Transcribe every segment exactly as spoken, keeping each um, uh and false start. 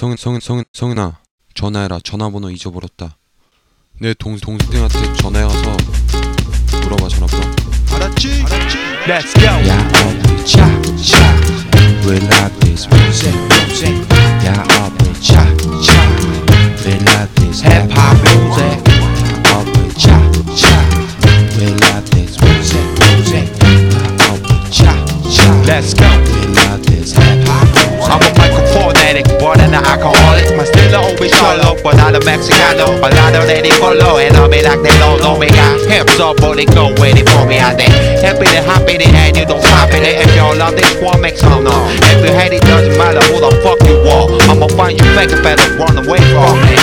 성은 성은 성은 성은아 전화해라. 전화번호 잊어버렸다. 내 동 동생한테 전화해서 물어봐. 전화번호. 알았지? 알았지? Let's go. Yeah, all we cha cha. We love this music, music. Yeah, all we cha cha. We love this hip hop music. Yeah, all we cha cha. We love this music, music. Yeah, all we cha cha. Let's go. We love this hip hop music. I'm a microphone addict, but an alcoholic. My still always solo, but not a Mexicano. A lot of they follow, and I be like they don't know me. Got hips up, but they go waiting for me out there. Happy to happy to and you don't copy it. If you love this one, make some noise. If you hate it, doesn't matter who the fuck you are. I'ma find you fake, better run away from me.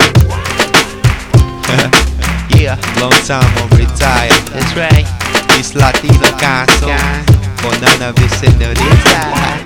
Yeah, long time I'm retired. That's right. This Latino caso, but none of this in the inside.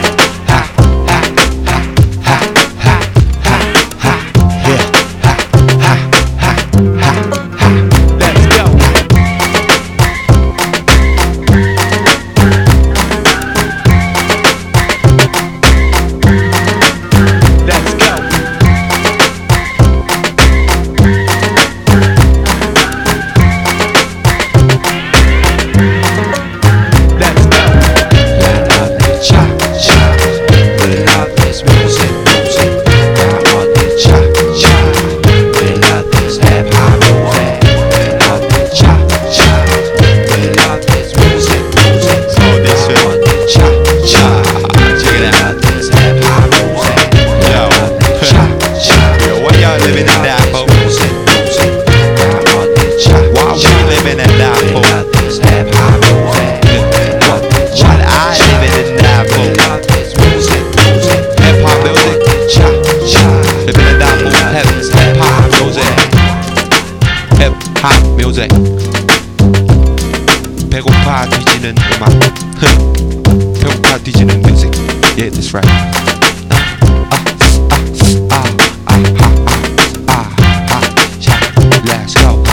힙합 뮤직 배고파 뒤지는 음악 배고파 뒤지는 뮤직 Yeah, that's right. Let's go.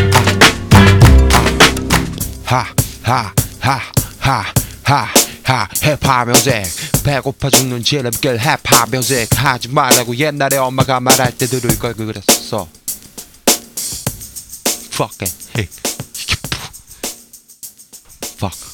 하하하하하하 힙합 뮤직 배고파 죽는 지름길 힙합 뮤직 하지 말라고 옛날에 엄마가 말할 때 들을 걸 그랬어. Fuck it. Hey. Fuck.